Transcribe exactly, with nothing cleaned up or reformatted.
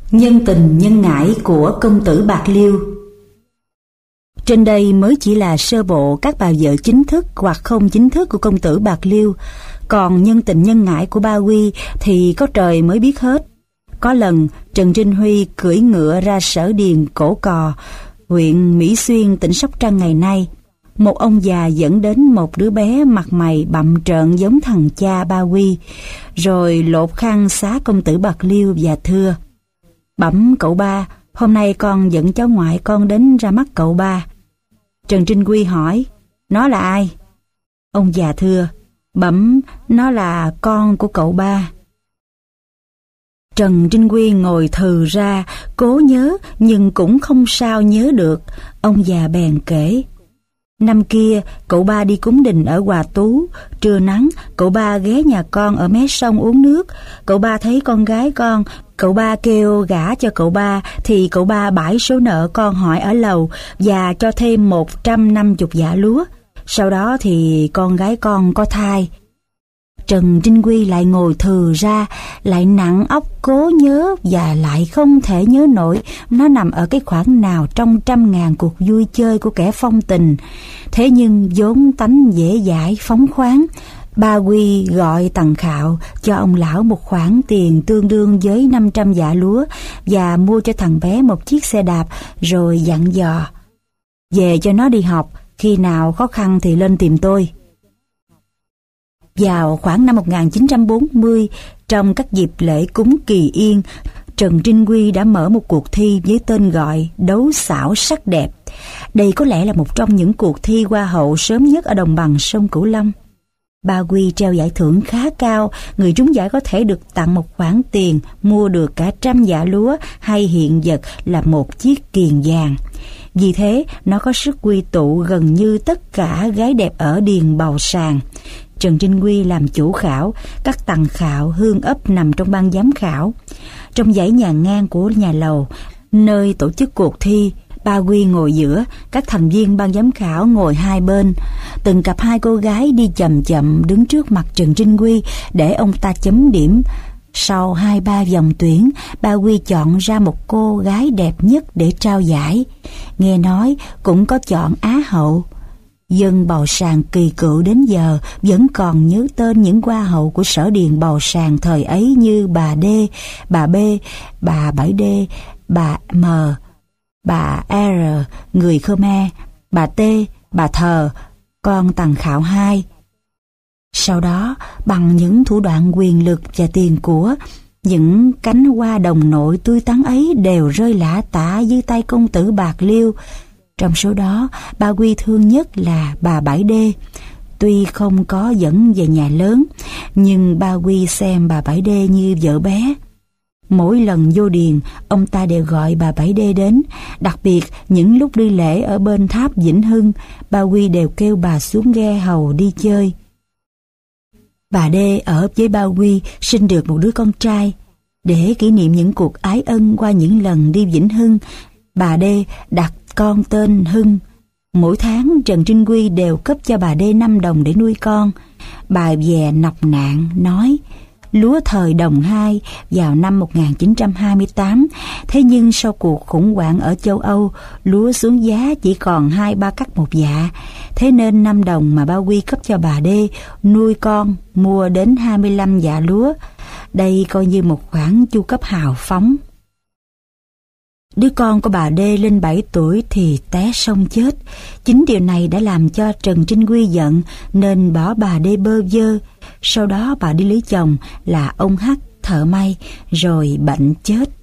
Nhân tình nhân ngãi của công tử Bạc Liêu. Trên đây mới chỉ là sơ bộ các bài vở chính thức hoặc không chính thức của công tử Bạc Liêu, còn nhân tình nhân ngãi của Ba Quy thì có trời mới biết hết. Có lần Trần Trinh Huy cưỡi ngựa ra Sở Điền Cổ Cò, huyện Mỹ Xuyên, tỉnh Sóc Trăng ngày nay. Một ông già dẫn đến một đứa bé mặt mày bặm trợn giống thằng cha Ba Quy, rồi lột khăn xá công tử Bạc Liêu và thưa: "Bẩm cậu ba, hôm nay con dẫn cháu ngoại con đến ra mắt cậu ba." Trần Trinh Huy hỏi: "Nó là ai?" Ông già thưa: "Bẩm, nó là con của cậu ba." Trần Trinh Huy ngồi thừ ra, cố nhớ nhưng cũng không sao nhớ được. Ông già bèn kể: "Năm kia, cậu ba đi cúng đình ở Hòa Tú. Trưa nắng, cậu ba ghé nhà con ở mé sông uống nước. Cậu ba thấy con gái con, cậu ba kêu gả cho cậu ba, thì cậu ba bãi số nợ con hỏi ở lầu và cho thêm một trăm năm mươi dạ lúa. Sau đó thì con gái con có thai." Trần Trinh Huy lại ngồi thừ ra, lại nặng óc cố nhớ và lại không thể nhớ nổi nó nằm ở cái khoảng nào trong trăm ngàn cuộc vui chơi của kẻ phong tình. Thế nhưng vốn tánh dễ dãi phóng khoáng, Ba Quy gọi Tằng Khạo cho ông lão một khoản tiền tương đương với năm trăm dạ lúa và mua cho thằng bé một chiếc xe đạp, rồi dặn dò: "Về cho nó đi học, khi nào khó khăn thì lên tìm tôi." Vào khoảng năm một nghìn chín trăm bốn mươi, trong các dịp lễ cúng Kỳ Yên, Trần Trinh Huy đã mở một cuộc thi với tên gọi Đấu xảo sắc đẹp. Đây có lẽ là một trong những cuộc thi hoa hậu sớm nhất ở đồng bằng sông Cửu Long. Ba Quy treo giải thưởng khá cao, người trúng giải có thể được tặng một khoản tiền mua được cả trăm dạ lúa, hay hiện vật là một chiếc kiềng vàng. Vì thế, nó có sức quy tụ gần như tất cả gái đẹp ở Điền Bào Sàng. Trần Trinh Huy làm chủ khảo, các Tằng Khạo, Hương Ấp nằm trong ban giám khảo. Trong dãy nhà ngang của nhà lầu, nơi tổ chức cuộc thi, Ba Quy ngồi giữa, các thành viên ban giám khảo ngồi hai bên. Từng cặp hai cô gái đi chậm chậm đứng trước mặt Trần Trinh Huy để ông ta chấm điểm. Sau hai ba vòng tuyển, Ba Quy chọn ra một cô gái đẹp nhất để trao giải. Nghe nói cũng có chọn Á hậu. Dân Bào Sàng kỳ cựu đến giờ vẫn còn nhớ tên những hoa hậu của Sở Điền Bào Sàng thời ấy như bà D, bà B, bà bảy D, bà M, bà R, người Khmer, bà T, bà Thờ, con Tằng Khạo hai. Sau đó, bằng những thủ đoạn quyền lực và tiền của, những cánh hoa đồng nội tươi tắn ấy đều rơi lả tả dưới tay công tử Bạc Liêu. Trong số đó, Ba Quy thương nhất là bà bảy D. Tuy không có dẫn về nhà lớn, nhưng Ba Quy xem bà bảy D như vợ bé. Mỗi lần vô điền, ông ta đều gọi bà bảy D đến. Đặc biệt, những lúc đi lễ ở bên tháp Vĩnh Hưng, Ba Quy đều kêu bà xuống ghe hầu đi chơi. Bà D ở với Ba Quy sinh được một đứa con trai. Để kỷ niệm những cuộc ái ân qua những lần đi Vĩnh Hưng, bà D đặt con tên Hưng. Mỗi tháng Trần Trinh Huy đều cấp cho bà D năm đồng để nuôi con. Bà về nọc nạn nói: "Lúa thời Đồng hai vào năm một nghìn chín trăm hai mươi tám, thế nhưng sau cuộc khủng hoảng ở châu Âu, lúa xuống giá chỉ còn hai ba cắc một dạ. Thế nên năm đồng mà Ba Quy cấp cho bà D nuôi con mua đến hai mươi lăm dạ lúa. Đây coi như một khoản chu cấp hào phóng." Đứa con của bà D lên bảy tuổi thì té sông chết. Chính điều này đã làm cho Trần Trinh Huy giận nên bỏ bà D bơ vơ. Sau đó bà đi lấy chồng là ông H thợ may rồi bệnh chết.